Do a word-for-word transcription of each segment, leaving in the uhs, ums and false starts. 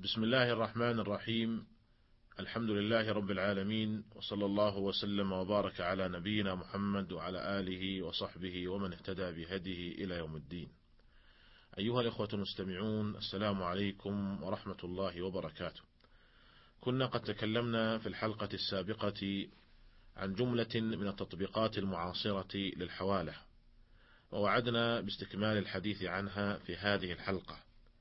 بسم الله الرحمن الرحيم. الحمد لله رب العالمين، وصلى الله وسلم وبارك على نبينا محمد وعلى آله وصحبه ومن اهتدى بهديه إلى يوم الدين. أيها الإخوة المستمعون، السلام عليكم ورحمة الله وبركاته. كنا قد تكلمنا في الحلقة السابقة عن جملة من التطبيقات المعاصرة للحوالة، ووعدنا باستكمال الحديث عنها في هذه الحلقة.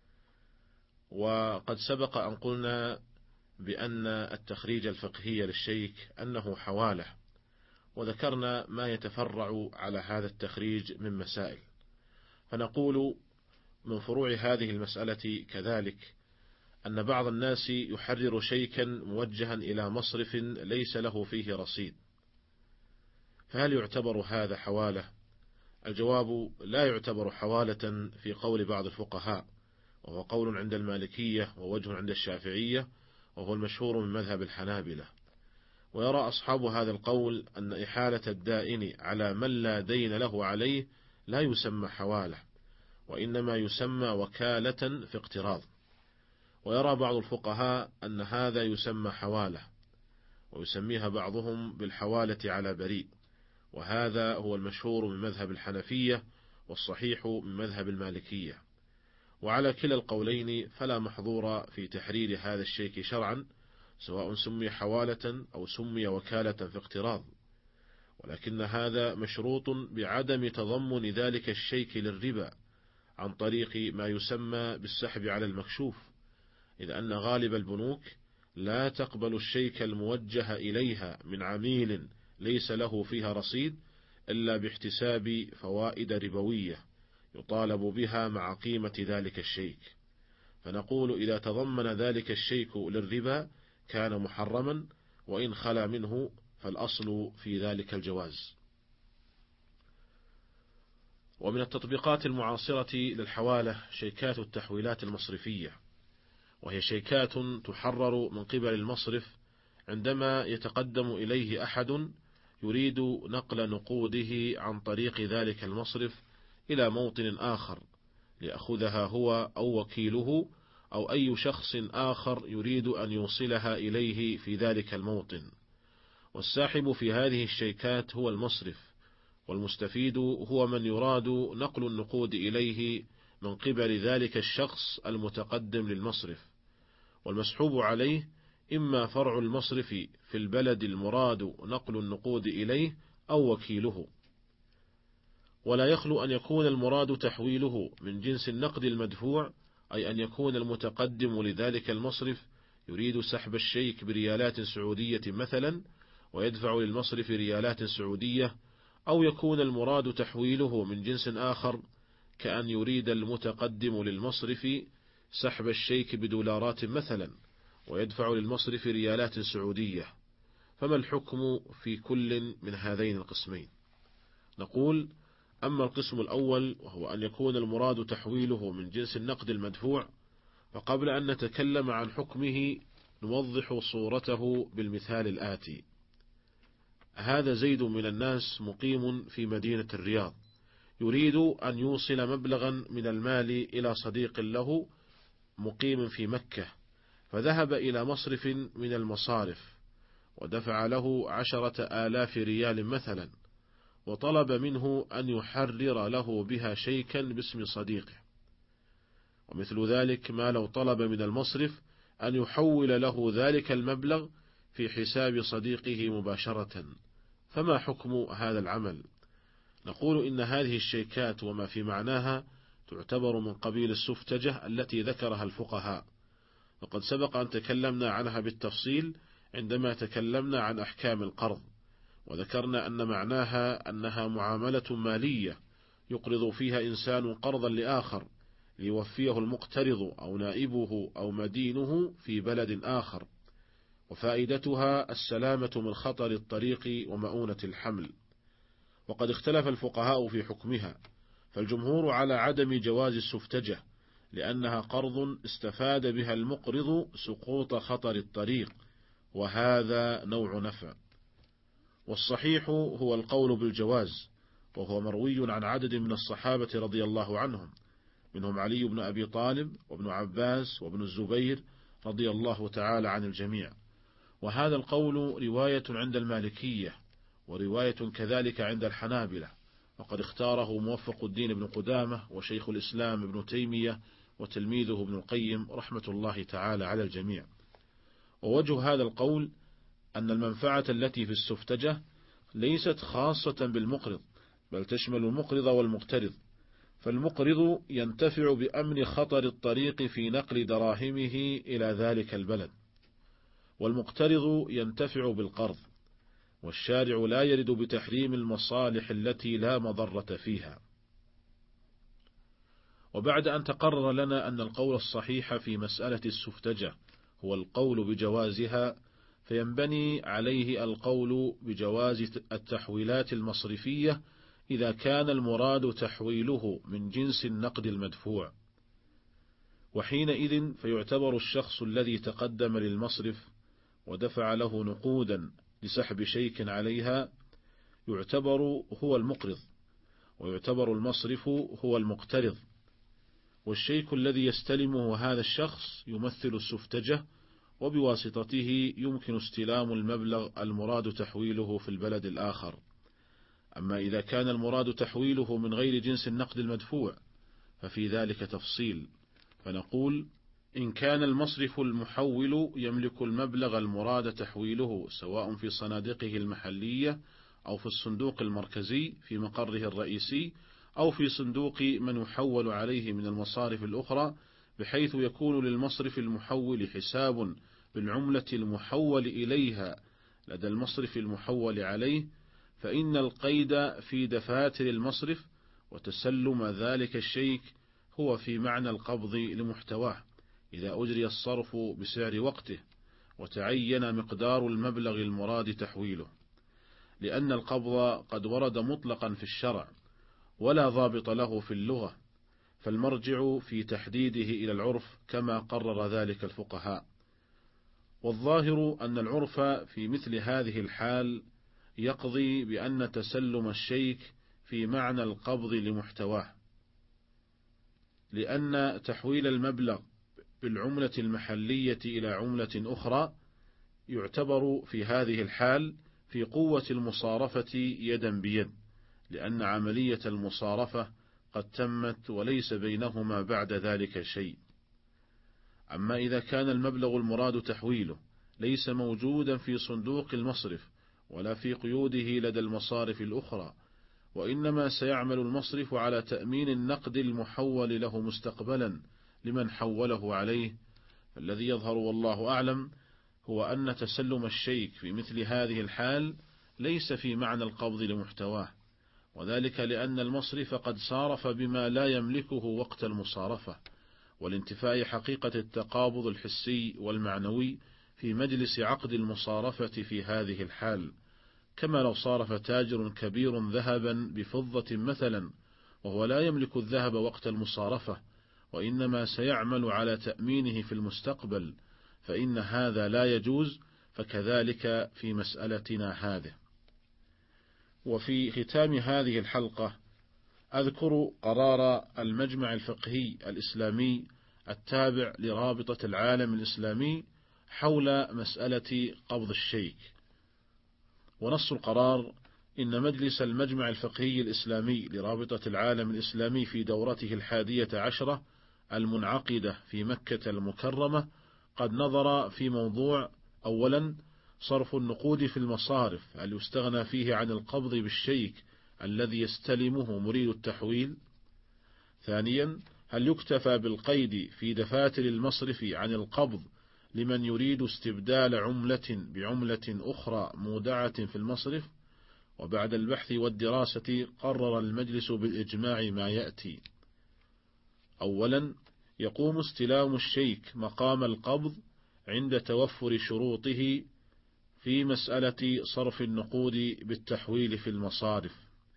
وقد سبق أن قلنا بأن التخريج الفقهي للشيك أنه حوالة، وذكرنا ما يتفرع على هذا التخريج من مسائل. فنقول من فروع هذه المسألة كذلك أن بعض الناس يحرر شيكا موجها إلى مصرف ليس له فيه رصيد، فهل يعتبر هذا حوالة؟ الجواب: لا يعتبر حوالة في قول بعض الفقهاء، وهو قول عند المالكية ووجه عند الشافعية، وهو المشهور من مذهب الحنابلة. ويرى أصحاب هذا القول أن إحالة الدائن على من لا دين له عليه لا يسمى حوالة، وإنما يسمى وكالة في اقتراض. ويرى بعض الفقهاء أن هذا يسمى حوالة، ويسميها بعضهم بالحوالة على بريء، وهذا هو المشهور من مذهب الحنفية والصحيح من مذهب المالكية. وعلى كلا القولين فلا محظور في تحرير هذا الشيك شرعا، سواء سمي حوالة أو سمي وكالة في اقتراض، ولكن هذا مشروط بعدم تضمن ذلك الشيك للربا عن طريق ما يسمى بالسحب على المكشوف، إذ أن غالب البنوك لا تقبل الشيك الموجه إليها من عميل ليس له فيها رصيد إلا باحتساب فوائد ربوية يطالب بها مع قيمة ذلك الشيك. فنقول إذا تضمن ذلك الشيك للربا كان محرما، وإن خلا منه فالأصل في ذلك الجواز. ومن التطبيقات المعاصرة للحوالة شيكات التحويلات المصرفية، وهي شيكات تحرر من قبل المصرف عندما يتقدم إليه أحد يريد نقل نقوده عن طريق ذلك المصرف إلى موطن آخر ليأخذها هو أو وكيله أو أي شخص آخر يريد أن يوصلها إليه في ذلك الموطن. والساحب في هذه الشيكات هو المصرف، والمستفيد هو من يراد نقل النقود إليه من قبل ذلك الشخص المتقدم للمصرف. والمسحوب عليه إما فرع المصرف في البلد المراد نقل النقود إليه أو وكيله. ولا يخلو أن يكون المراد تحويله من جنس النقد المدفوع، أي أن يكون المتقدم لذلك المصرف يريد سحب الشيك بريالات سعودية مثلا ويدفع للمصرف ريالات سعودية، أو يكون المراد تحويله من جنس آخر كأن يريد المتقدم للمصرف سحب الشيك بدولارات مثلا ويدفع للمصرف ريالات سعودية. فما الحكم في كل من هذين القسمين؟ نقول: أما القسم الأول وهو أن يكون المراد تحويله من جنس النقد المدفوع، فقبل أن نتكلم عن حكمه نوضح صورته بالمثال الآتي: هذا زيد من الناس مقيم في مدينة الرياض، يريد أن يوصل مبلغا من المال إلى صديق له مقيم في مكة، فذهب إلى مصرف من المصارف ودفع له عشرة آلاف ريال مثلا، وطلب منه أن يحرر له بها شيكا باسم صديقه. ومثل ذلك ما لو طلب من المصرف أن يحول له ذلك المبلغ في حساب صديقه مباشرة، فما حكم هذا العمل؟ نقول إن هذه الشيكات وما في معناها تعتبر من قبيل السفتجة التي ذكرها الفقهاء، وقد سبق أن تكلمنا عنها بالتفصيل عندما تكلمنا عن أحكام القرض، وذكرنا أن معناها أنها معاملة مالية يقرض فيها إنسان قرضا لآخر ليوفيه المقترض أو نائبه أو مدينه في بلد آخر، وفائدتها السلامة من خطر الطريق ومؤونة الحمل. وقد اختلف الفقهاء في حكمها، فالجمهور على عدم جواز السفتجة لأنها قرض استفاد بها المقرض سقوط خطر الطريق، وهذا نوع نفع. والصحيح هو القول بالجواز، وهو مروي عن عدد من الصحابة رضي الله عنهم، منهم علي بن أبي طالب وابن عباس وابن الزبير رضي الله تعالى عن الجميع. وهذا القول رواية عند المالكية، ورواية كذلك عند الحنابلة، وقد اختاره موفق الدين بن قدامة وشيخ الإسلام ابن تيمية وتلميذه ابن القيم رحمة الله تعالى على الجميع. ووجه هذا القول أن المنفعة التي في السفتجة ليست خاصة بالمقرض، بل تشمل المقرض والمقترض، فالمقرض ينتفع بأمن خطر الطريق في نقل دراهمه إلى ذلك البلد، والمقترض ينتفع بالقرض، والشارع لا يرد بتحريم المصالح التي لا مضرة فيها. وبعد أن تقرر لنا أن القول الصحيح في مسألة السفتجة هو القول بجوازها، فينبني عليه القول بجواز التحويلات المصرفية إذا كان المراد تحويله من جنس النقد المدفوع، وحينئذ فيعتبر الشخص الذي تقدم للمصرف ودفع له نقودا لسحب شيك عليها يعتبر هو المقرض، ويعتبر المصرف هو المقترض، والشيك الذي يستلمه هذا الشخص يمثل السفتجة، وبواسطته يمكن استلام المبلغ المراد تحويله في البلد الآخر. أما إذا كان المراد تحويله من غير جنس النقد المدفوع ففي ذلك تفصيل، فنقول: إن كان المصرف المحول يملك المبلغ المراد تحويله سواء في صناديقه المحلية أو في الصندوق المركزي في مقره الرئيسي أو في صندوق من يحول عليه من المصارف الأخرى، بحيث يكون للمصرف المحول حساب بالعملة المحول إليها لدى المصرف المحول عليه، فإن القيد في دفاتر المصرف وتسلم ذلك الشيك هو في معنى القبض لمحتواه إذا أجري الصرف بسعر وقته وتعين مقدار المبلغ المراد تحويله، لأن القبض قد ورد مطلقا في الشرع ولا ضابط له في اللغة، فالمرجع في تحديده إلى العرف كما قرر ذلك الفقهاء. والظاهر أن العرف في مثل هذه الحال يقضي بأن تسلم الشيك في معنى القبض لمحتواه، لأن تحويل المبلغ بالعملة المحلية إلى عملة أخرى يعتبر في هذه الحال في قوة المصارفة يدا بيد، لأن عملية المصارفة قد تمت وليس بينهما بعد ذلك شيء. أما إذا كان المبلغ المراد تحويله ليس موجودا في صندوق المصرف ولا في قيوده لدى المصارف الأخرى، وإنما سيعمل المصرف على تأمين النقد المحول له مستقبلا لمن حوله عليه، فالذي يظهر والله أعلم هو أن تسلم الشيك في مثل هذه الحال ليس في معنى القبض لمحتواه، وذلك لأن المصرف قد صارف بما لا يملكه وقت المصارفة، والانتفاء حقيقة التقابض الحسي والمعنوي في مجلس عقد المصارفة في هذه الحال، كما لو صارف تاجر كبير ذهبا بفضة مثلا وهو لا يملك الذهب وقت المصارفة، وإنما سيعمل على تأمينه في المستقبل، فإن هذا لا يجوز، فكذلك في مسألتنا هذه. وفي ختام هذه الحلقة أذكر قرار المجمع الفقهي الإسلامي التابع لرابطة العالم الإسلامي حول مسألة قبض الشيك. ونص القرار: إن مجلس المجمع الفقهي الإسلامي لرابطة العالم الإسلامي في دورته الحادية عشرة المنعقدة في مكة المكرمة قد نظر في موضوع: أولا، صرف النقود في المصارف، هل يستغنى فيه عن القبض بالشيك الذي يستلمه مريد التحويل؟ ثانيا، هل يكتفى بالقيد في دفاتر المصرف عن القبض لمن يريد استبدال عملة بعملة أخرى مودعة في المصرف؟ وبعد البحث والدراسة قرر المجلس بالإجماع ما يأتي: أولا، يقوم استلام الشيك مقام القبض عند توفر شروطه في مسألة صرف النقود بالتحويل في المصارف.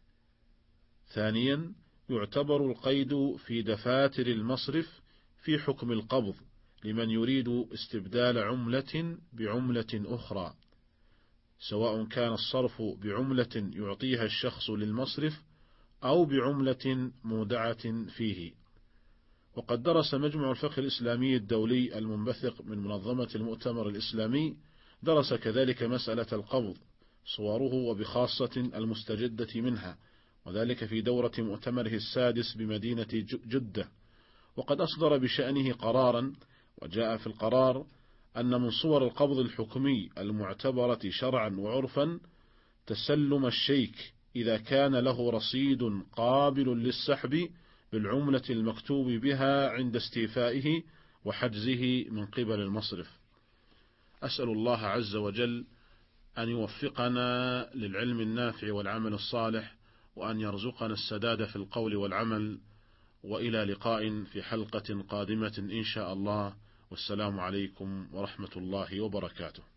ثانيا، يعتبر القيد في دفاتر المصرف في حكم القبض لمن يريد استبدال عملة بعملة أخرى، سواء كان الصرف بعملة يعطيها الشخص للمصرف أو بعملة مودعة فيه. وقد درس مجمع الفقه الإسلامي الدولي المنبثق من منظمة المؤتمر الإسلامي، درس كذلك مسألة القبض صوره وبخاصة المستجدة منها، وذلك في دورة مؤتمره السادس بمدينة جدة. وقد أصدر بشأنه قرارا، وجاء في القرار أن من صور القبض الحكمي المعتبرة شرعا وعرفا تسلم الشيك إذا كان له رصيد قابل للسحب بالعملة المكتوب بها عند استيفائه وحجزه من قبل المصرف. أسأل الله عز وجل أن يوفقنا للعلم النافع والعمل الصالح، وأن يرزقنا السداد في القول والعمل. وإلى لقاء في حلقة قادمة إن شاء الله، والسلام عليكم ورحمة الله وبركاته.